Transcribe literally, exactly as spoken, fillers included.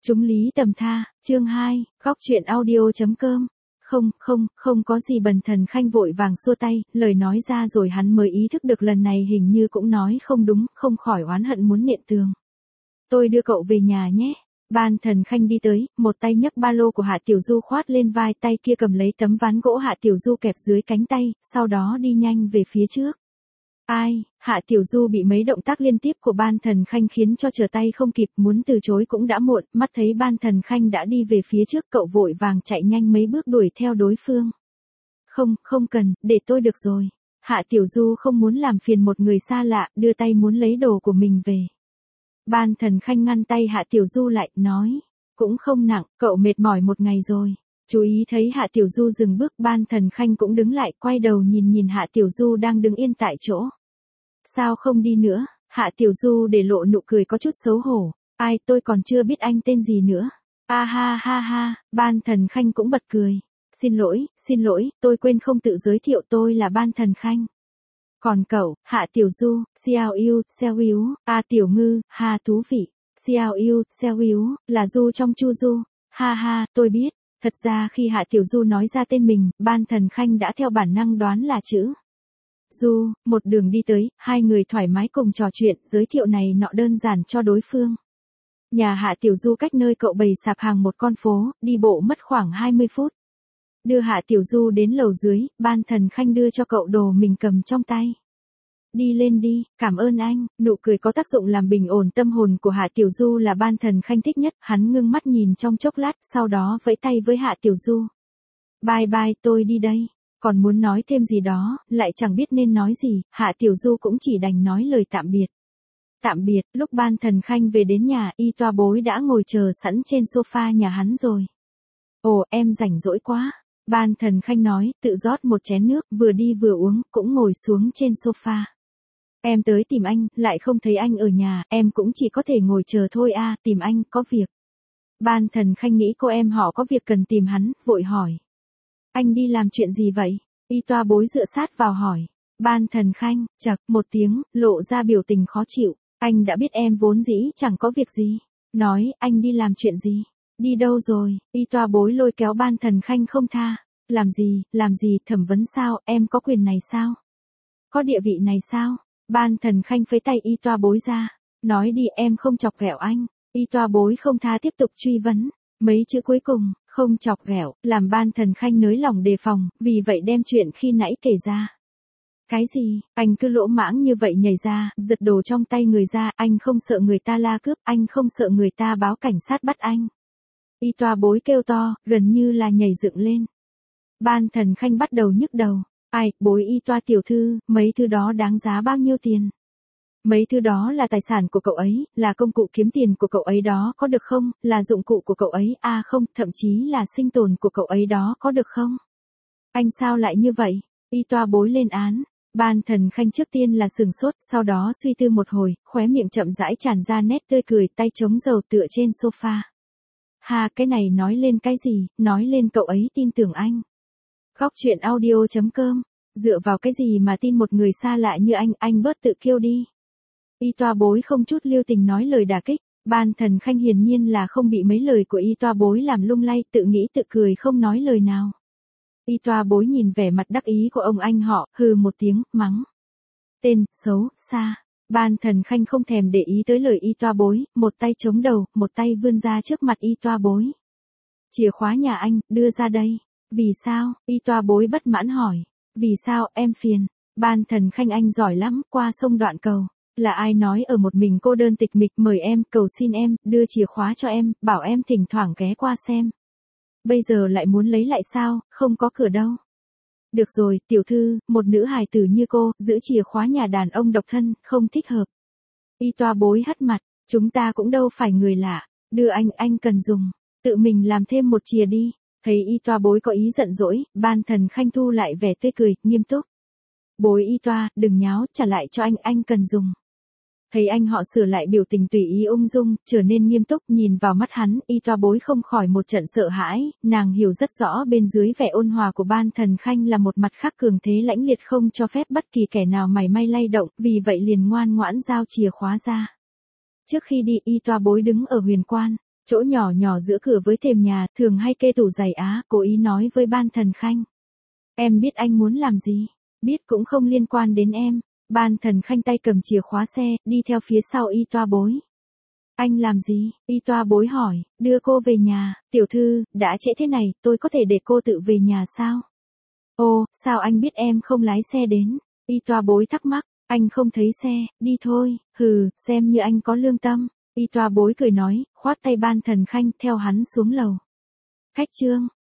Chúng lý tầm tha, chương hai, góc truyện audio.com. Không, không, không có gì. Bần Thần Khanh vội vàng xua tay, lời nói ra rồi hắn mới ý thức được lần này hình như cũng nói không đúng, không khỏi oán hận muốn nện tường. Tôi đưa cậu về nhà nhé. Ban Thần Khanh đi tới, một tay nhấc ba lô của Hạ Tiểu Du khoát lên vai, tay kia cầm lấy tấm ván gỗ Hạ Tiểu Du kẹp dưới cánh tay, sau đó đi nhanh về phía trước. Ai, Hạ Tiểu Du bị mấy động tác liên tiếp của Ban Thần Khanh khiến cho trở tay không kịp, muốn từ chối cũng đã muộn, mắt thấy Ban Thần Khanh đã đi về phía trước, cậu vội vàng chạy nhanh mấy bước đuổi theo đối phương. Không, không cần, để tôi được rồi. Hạ Tiểu Du không muốn làm phiền một người xa lạ, đưa tay muốn lấy đồ của mình về. Ban Thần Khanh ngăn tay Hạ Tiểu Du lại, nói, cũng không nặng, cậu mệt mỏi một ngày rồi. Chú ý thấy Hạ Tiểu Du dừng bước, Ban Thần Khanh cũng đứng lại, quay đầu nhìn nhìn Hạ Tiểu Du đang đứng yên tại chỗ. Sao không đi nữa? Hạ Tiểu Du để lộ nụ cười có chút xấu hổ. Ai, tôi còn chưa biết anh tên gì nữa. A à, ha ha ha, Ban Thần Khanh cũng bật cười. Xin lỗi, xin lỗi, tôi quên không tự giới thiệu, tôi là Ban Thần Khanh. Còn cậu, Hạ Tiểu Du, xiao yêu, xeo yếu, a Tiểu Ngư, ha thú vị. Xiao yêu, xeo yếu, là Du trong Chu Du. Ha ha, tôi biết. Thật ra khi Hạ Tiểu Du nói ra tên mình, Ban Thần Khanh đã theo bản năng đoán là chữ Du. Một đường đi tới, hai người thoải mái cùng trò chuyện, giới thiệu này nọ đơn giản cho đối phương. Nhà Hạ Tiểu Du cách nơi cậu bày sạp hàng một con phố, đi bộ mất khoảng hai mươi phút. Đưa Hạ Tiểu Du đến lầu dưới, Ban Thần Khanh đưa cho cậu đồ mình cầm trong tay. Đi lên đi, cảm ơn anh. Nụ cười có tác dụng làm bình ổn tâm hồn của Hạ Tiểu Du là Ban Thần Khanh thích nhất, hắn ngưng mắt nhìn trong chốc lát, sau đó vẫy tay với Hạ Tiểu Du. Bye bye, tôi đi đây. Còn muốn nói thêm gì đó, lại chẳng biết nên nói gì, Hạ Tiểu Du cũng chỉ đành nói lời tạm biệt. Tạm biệt, lúc Ban Thần Khanh về đến nhà, Y Toa Bối đã ngồi chờ sẵn trên sofa nhà hắn rồi. Ồ, em rảnh rỗi quá. Ban Thần Khanh nói, tự rót một chén nước, vừa đi vừa uống, cũng ngồi xuống trên sofa. Em tới tìm anh, lại không thấy anh ở nhà, em cũng chỉ có thể ngồi chờ thôi a. À, tìm anh, có việc. Ban Thần Khanh nghĩ cô em họ có việc cần tìm hắn, vội hỏi. Anh đi làm chuyện gì vậy? Y Toa Bối dựa sát vào hỏi. Ban Thần Khanh, chậc, một tiếng, lộ ra biểu tình khó chịu. Anh đã biết em vốn dĩ chẳng có việc gì. Nói, anh đi làm chuyện gì? Đi đâu rồi? Y Toa Bối lôi kéo Ban Thần Khanh không tha. Làm gì, làm gì, thẩm vấn sao, em có quyền này sao? Có địa vị này sao? Ban Thần Khanh phế tay Y Toa Bối ra. Nói đi, em không chọc ghẹo anh. Y Toa Bối không tha tiếp tục truy vấn. Mấy chữ cuối cùng, không chọc ghẹo, làm Ban Thần Khanh nới lòng đề phòng, vì vậy đem chuyện khi nãy kể ra. Cái gì, anh cứ lỗ mãng như vậy nhảy ra, giật đồ trong tay người ra, anh không sợ người ta la cướp, anh không sợ người ta báo cảnh sát bắt anh. Y Toa Bối kêu to, gần như là nhảy dựng lên. Ban Thần Khanh bắt đầu nhức đầu. Ai, Bối Y Toa tiểu thư, mấy thứ đó đáng giá bao nhiêu tiền? Mấy thứ đó là tài sản của cậu ấy, là công cụ kiếm tiền của cậu ấy đó, có được không? Là dụng cụ của cậu ấy, à không, thậm chí là sinh tồn của cậu ấy đó, có được không? Anh sao lại như vậy? Y Toa Bối lên án. Ban Thần Khanh trước tiên là sừng sốt, sau đó suy tư một hồi, khóe miệng chậm rãi tràn ra nét tươi cười, tay chống dầu tựa trên sofa. Ha, cái này nói lên cái gì? Nói lên cậu ấy tin tưởng anh. Góc truyện audio.com. Dựa vào cái gì mà tin một người xa lạ như anh, anh bớt tự kiêu đi. Y Toa Bối không chút lưu tình nói lời đả kích. Ban Thần Khanh hiển nhiên là không bị mấy lời của Y Toa Bối làm lung lay, tự nghĩ tự cười không nói lời nào. Y Toa Bối nhìn vẻ mặt đắc ý của ông anh họ, hừ một tiếng, mắng. Tên, xấu, xa. Ban Thần Khanh không thèm để ý tới lời Y Toa Bối, một tay chống đầu, một tay vươn ra trước mặt Y Toa Bối. Chìa khóa nhà anh, đưa ra đây. Vì sao? Y Toa Bối bất mãn hỏi. Vì sao, em phiền? Ban Thần Khanh anh giỏi lắm, qua sông đoạn cầu. Là ai nói ở một mình cô đơn tịch mịch, mời em, cầu xin em, đưa chìa khóa cho em, bảo em thỉnh thoảng ghé qua xem. Bây giờ lại muốn lấy lại sao, không có cửa đâu. Được rồi, tiểu thư, một nữ hài tử như cô, giữ chìa khóa nhà đàn ông độc thân, không thích hợp. Y Toa Bối hất mặt, chúng ta cũng đâu phải người lạ, đưa anh, anh cần dùng, tự mình làm thêm một chìa đi. Thấy Y Toa Bối có ý giận dỗi, Ban Thần Khanh thu lại vẻ tươi cười, nghiêm túc. Bối Y Toa, đừng nháo, trả lại cho anh, anh cần dùng. Thấy anh họ sửa lại biểu tình tùy ý ung dung, trở nên nghiêm túc, nhìn vào mắt hắn, Y Toa Bối không khỏi một trận sợ hãi, nàng hiểu rất rõ bên dưới vẻ ôn hòa của Ban Thần Khanh là một mặt khác cường thế lãnh liệt không cho phép bất kỳ kẻ nào mảy may lay động, vì vậy liền ngoan ngoãn giao chìa khóa ra. Trước khi đi, Y Toa Bối đứng ở huyền quan, Chỗ nhỏ nhỏ giữa cửa với thềm nhà, thường hay kê tủ giày á, cố ý nói với Ban Thần Khanh. Em biết anh muốn làm gì, biết cũng không liên quan đến em. Ban Thần Khanh tay cầm chìa khóa xe, đi theo phía sau Y Toa Bối. Anh làm gì? Y Toa Bối hỏi, đưa cô về nhà. Tiểu thư, đã trễ thế này, tôi có thể để cô tự về nhà sao? Ồ, sao anh biết em không lái xe đến? Y Toa Bối thắc mắc, anh không thấy xe, đi thôi, hừ, xem như anh có lương tâm. Y Toa Bối cười nói, khoát tay Ban Thần Khanh theo hắn xuống lầu. Khách trương.